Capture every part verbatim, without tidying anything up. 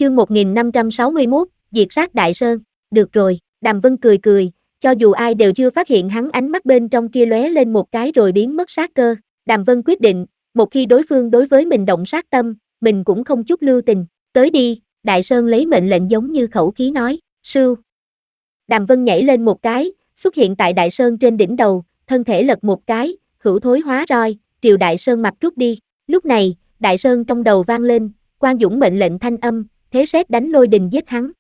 Chương một nghìn năm trăm sáu mươi mốt, diệt sát Đại Sơn. Được rồi, Đàm Vân cười cười, cho dù ai đều chưa phát hiện hắn ánh mắt bên trong kia lóe lên một cái rồi biến mất sát cơ. Đàm Vân quyết định, một khi đối phương đối với mình động sát tâm, mình cũng không chút lưu tình. Tới đi, Đại Sơn lấy mệnh lệnh giống như khẩu khí nói. Sưu. Đàm Vân nhảy lên một cái, xuất hiện tại Đại Sơn trên đỉnh đầu, thân thể lật một cái, hữu thối hóa roi, triều Đại Sơn mặt rút đi. Lúc này, Đại Sơn trong đầu vang lên, Quan Dũng mệnh lệnh thanh âm, thế sét đánh lôi đình giết hắn.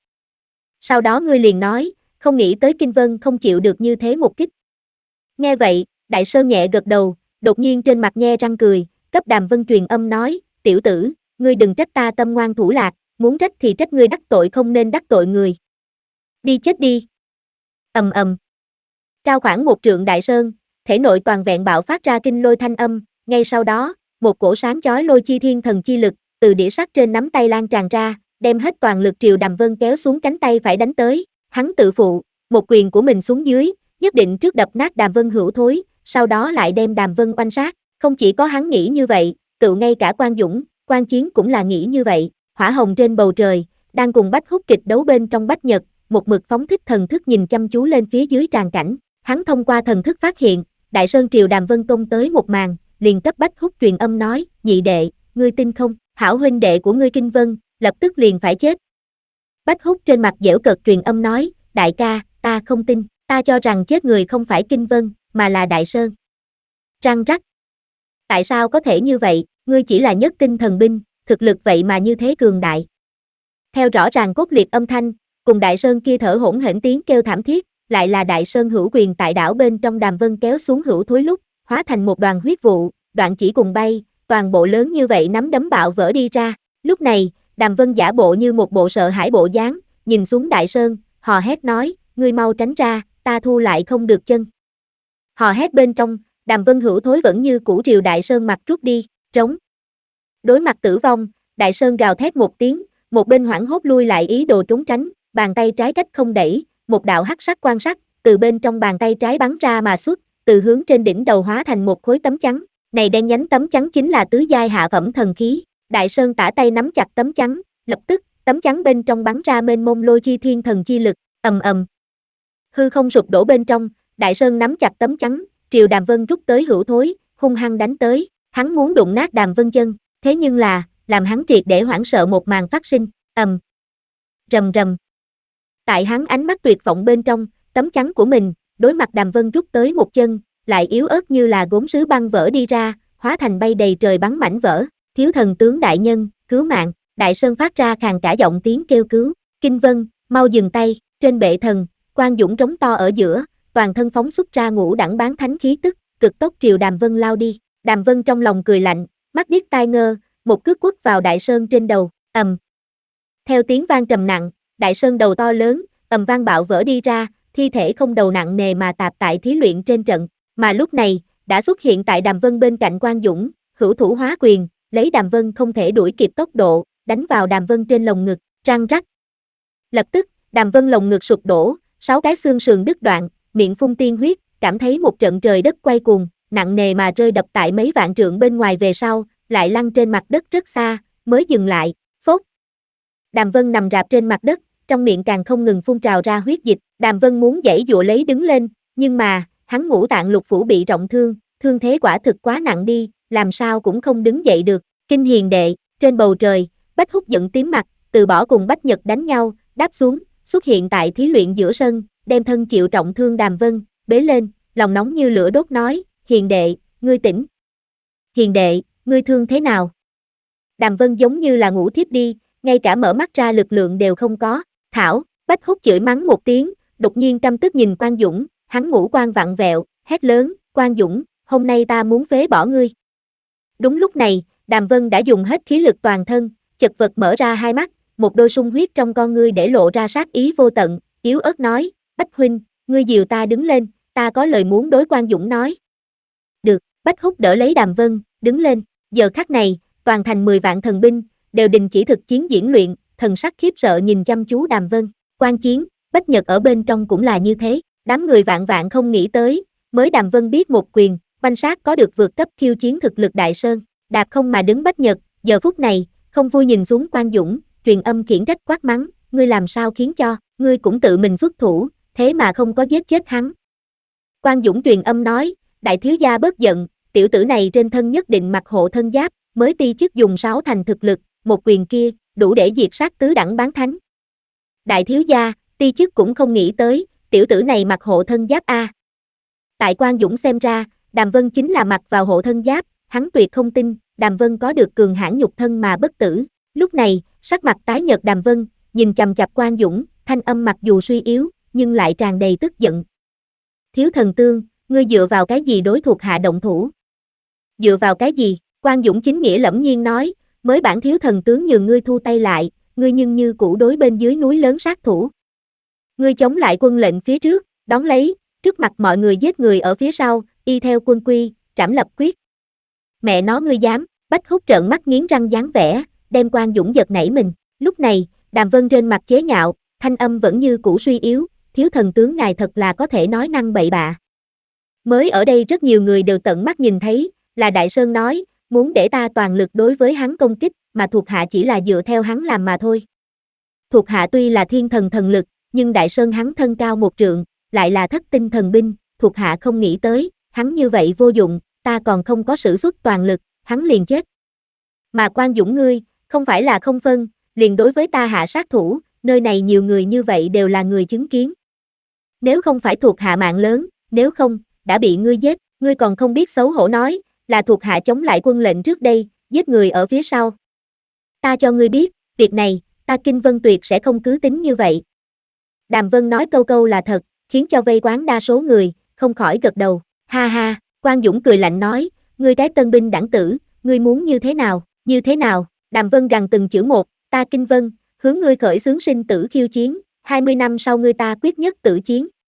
Sau đó ngươi liền nói, không nghĩ tới Kinh Vân không chịu được như thế một kích. Nghe vậy, Đại Sơn nhẹ gật đầu, đột nhiên trên mặt nhe răng cười, cấp Đàm Vân truyền âm nói, tiểu tử, ngươi đừng trách ta tâm ngoan thủ lạc, muốn trách thì trách ngươi đắc tội không nên đắc tội người. Đi chết đi. Ầm ầm. Cao khoảng một trượng Đại Sơn, thể nội toàn vẹn bạo phát ra kinh lôi thanh âm, ngay sau đó, một cổ sáng chói lôi chi thiên thần chi lực, từ đĩa sắt trên nắm tay lan tràn ra, đem hết toàn lực triều Đàm Vân kéo xuống cánh tay phải đánh tới, hắn tự phụ, một quyền của mình xuống dưới, nhất định trước đập nát Đàm Vân hữu thối, sau đó lại đem Đàm Vân oanh sát, không chỉ có hắn nghĩ như vậy, tự ngay cả Quan Dũng, Quan Chiến cũng là nghĩ như vậy, hỏa hồng trên bầu trời, đang cùng Bách Húc kịch đấu bên trong Bách Nhật, một mực phóng thích thần thức nhìn chăm chú lên phía dưới tràn cảnh, hắn thông qua thần thức phát hiện, Đại Sơn triều Đàm Vân công tới một màn, liền cấp Bách Húc truyền âm nói, nhị đệ, ngươi tin không, hảo huynh đệ của ngươi Kinh Vân, lập tức liền phải chết. Bách Húc trên mặt giễu cợt truyền âm nói, đại ca, ta không tin, ta cho rằng chết người không phải Kinh Vân, mà là Đại Sơn. Răng rắc. Tại sao có thể như vậy, ngươi chỉ là nhất tinh thần binh, thực lực vậy mà như thế cường đại. Theo rõ ràng cốt liệt âm thanh, cùng Đại Sơn kia thở hổn hển tiếng kêu thảm thiết, lại là Đại Sơn hữu quyền tại đảo bên trong Đàm Vân kéo xuống hữu thối lúc, hóa thành một đoàn huyết vụ, đoạn chỉ cùng bay, toàn bộ lớn như vậy nắm đấm bạo vỡ đi ra. Lúc này, Đàm Vân giả bộ như một bộ sợ hãi bộ dáng, nhìn xuống Đại Sơn, hò hét nói, ngươi mau tránh ra, ta thu lại không được chân. Hò hét bên trong, Đàm Vân hữu thối vẫn như cũ triều Đại Sơn mặt rút đi, trống. Đối mặt tử vong, Đại Sơn gào thét một tiếng, một bên hoảng hốt lui lại ý đồ trốn tránh, bàn tay trái cách không đẩy, một đạo hắc sắc quan sắc, từ bên trong bàn tay trái bắn ra mà xuất, từ hướng trên đỉnh đầu hóa thành một khối tấm chắn, này đen nhánh tấm chắn chính là tứ giai hạ phẩm thần khí. Đại Sơn tả tay nắm chặt tấm chắn, lập tức, tấm chắn bên trong bắn ra mênh mông lôi chi thiên thần chi lực, ầm ầm. Hư không sụp đổ bên trong, Đại Sơn nắm chặt tấm chắn, triều Đàm Vân rút tới hữu thối, hung hăng đánh tới, hắn muốn đụng nát Đàm Vân chân, thế nhưng là, làm hắn triệt để hoảng sợ một màn phát sinh, ầm. Rầm rầm. Tại hắn ánh mắt tuyệt vọng bên trong, tấm chắn của mình, đối mặt Đàm Vân rút tới một chân, lại yếu ớt như là gốm sứ băng vỡ đi ra, hóa thành bay đầy trời bắn mảnh vỡ. Thiếu thần tướng đại nhân, cứu mạng, Đại Sơn phát ra khàn cả giọng tiếng kêu cứu, Kinh Vân, mau dừng tay, trên bệ thần, Quan Dũng trống to ở giữa, toàn thân phóng xuất ra ngũ đẳng bán thánh khí tức, cực tốc triều Đàm Vân lao đi, Đàm Vân trong lòng cười lạnh, mắt điếc tai ngơ, một cước quất vào Đại Sơn trên đầu, ầm. Theo tiếng vang trầm nặng, Đại Sơn đầu to lớn, ầm vang bạo vỡ đi ra, thi thể không đầu nặng nề mà tạp tại thí luyện trên trận, mà lúc này, đã xuất hiện tại Đàm Vân bên cạnh Quan Dũng, hữu thủ hóa quyền, lấy Đàm Vân không thể đuổi kịp tốc độ, đánh vào Đàm Vân trên lồng ngực, răng rắc. Lập tức, Đàm Vân lồng ngực sụp đổ, sáu cái xương sườn đứt đoạn, miệng phun tiên huyết, cảm thấy một trận trời đất quay cuồng, nặng nề mà rơi đập tại mấy vạn trượng bên ngoài về sau, lại lăn trên mặt đất rất xa, mới dừng lại, phốt. Đàm Vân nằm rạp trên mặt đất, trong miệng càng không ngừng phun trào ra huyết dịch, Đàm Vân muốn giãy giụa lấy đứng lên, nhưng mà, hắn ngũ tạng lục phủ bị trọng thương, thương thế quả thực quá nặng đi, làm sao cũng không đứng dậy được. Kinh hiền đệ, trên bầu trời, Bách Húc giận tím mặt, từ bỏ cùng Bách Nhật đánh nhau, đáp xuống, xuất hiện tại thí luyện giữa sân, đem thân chịu trọng thương Đàm Vân, bế lên, lòng nóng như lửa đốt nói, hiền đệ, ngươi tỉnh. Hiền đệ, ngươi thương thế nào? Đàm Vân giống như là ngủ thiếp đi, ngay cả mở mắt ra lực lượng đều không có, thảo, Bách Húc chửi mắng một tiếng, đột nhiên căm tức nhìn Quan Dũng, hắn ngũ quan vặn vẹo, hét lớn, Quan Dũng, hôm nay ta muốn phế bỏ ngươi. Đúng lúc này, Đàm Vân đã dùng hết khí lực toàn thân, chật vật mở ra hai mắt, một đôi sung huyết trong con ngươi để lộ ra sát ý vô tận, yếu ớt nói, Bách huynh, ngươi dìu ta đứng lên, ta có lời muốn đối Quan Dũng nói. Được, Bách Húc đỡ lấy Đàm Vân, đứng lên, giờ khắc này, toàn thành mười vạn thần binh, đều đình chỉ thực chiến diễn luyện, thần sắc khiếp sợ nhìn chăm chú Đàm Vân, Quan Chiến, Bách Nhật ở bên trong cũng là như thế, đám người vạn vạn không nghĩ tới, mới Đàm Vân biết một quyền, banh sát có được vượt cấp khiêu chiến thực lực Đại Sơn, đạp không mà đứng Bách Nhật, giờ phút này, không vui nhìn xuống Quan Dũng, truyền âm khiển trách quát mắng, ngươi làm sao khiến cho, ngươi cũng tự mình xuất thủ, thế mà không có giết chết hắn. Quan Dũng truyền âm nói, đại thiếu gia bớt giận, tiểu tử này trên thân nhất định mặc hộ thân giáp, mới ti chức dùng sáu thành thực lực, một quyền kia, đủ để diệt sát tứ đẳng bán thánh. Đại thiếu gia, ti chức cũng không nghĩ tới, tiểu tử này mặc hộ thân giáp a. Tại Quan Dũng xem ra, Đàm Vân chính là mặc vào hộ thân giáp, hắn tuyệt không tin, Đàm Vân có được cường hãn nhục thân mà bất tử. Lúc này, sắc mặt tái nhợt Đàm Vân, nhìn chằm chằm Quan Dũng, thanh âm mặc dù suy yếu, nhưng lại tràn đầy tức giận. Thiếu thần tương, ngươi dựa vào cái gì đối thuộc hạ động thủ? Dựa vào cái gì? Quan Dũng chính nghĩa lẫm nhiên nói, mới bản thiếu thần tướng nhường ngươi thu tay lại, ngươi nhưng như cũ đối bên dưới núi lớn sát thủ. Ngươi chống lại quân lệnh phía trước, đón lấy, trước mặt mọi người giết người ở phía sau, y theo quân quy, trảm lập quyết. Mẹ nó ngươi dám, Bách Húc trợn mắt nghiến răng dáng vẻ, đem Quan Dũng giật nảy mình. Lúc này, Đàm Vân trên mặt chế nhạo, thanh âm vẫn như cũ suy yếu, thiếu thần tướng ngài thật là có thể nói năng bậy bạ. Mới ở đây rất nhiều người đều tận mắt nhìn thấy, là Đại Sơn nói, muốn để ta toàn lực đối với hắn công kích, mà thuộc hạ chỉ là dựa theo hắn làm mà thôi. Thuộc hạ tuy là thiên thần thần lực, nhưng Đại Sơn hắn thân cao một trượng, lại là thất tinh thần binh, thuộc hạ không nghĩ tới, hắn như vậy vô dụng, ta còn không có sử xuất toàn lực, hắn liền chết. Mà Quan Dũng ngươi, không phải là không phân, liền đối với ta hạ sát thủ, nơi này nhiều người như vậy đều là người chứng kiến. Nếu không phải thuộc hạ mạng lớn, nếu không, đã bị ngươi giết, ngươi còn không biết xấu hổ nói, là thuộc hạ chống lại quân lệnh trước đây, giết người ở phía sau. Ta cho ngươi biết, việc này, ta Kinh Vân tuyệt sẽ không cứ tính như vậy. Đàm Vân nói câu câu là thật, khiến cho vây quán đa số người, không khỏi gật đầu, ha ha, Quan Dũng cười lạnh nói, ngươi cái tân binh đẳng tử, ngươi muốn như thế nào, như thế nào, Đàm Vân gằn từng chữ một, ta Kinh Vân, hướng ngươi khởi xướng sinh tử khiêu chiến, hai mươi năm sau ngươi ta quyết nhất tử chiến.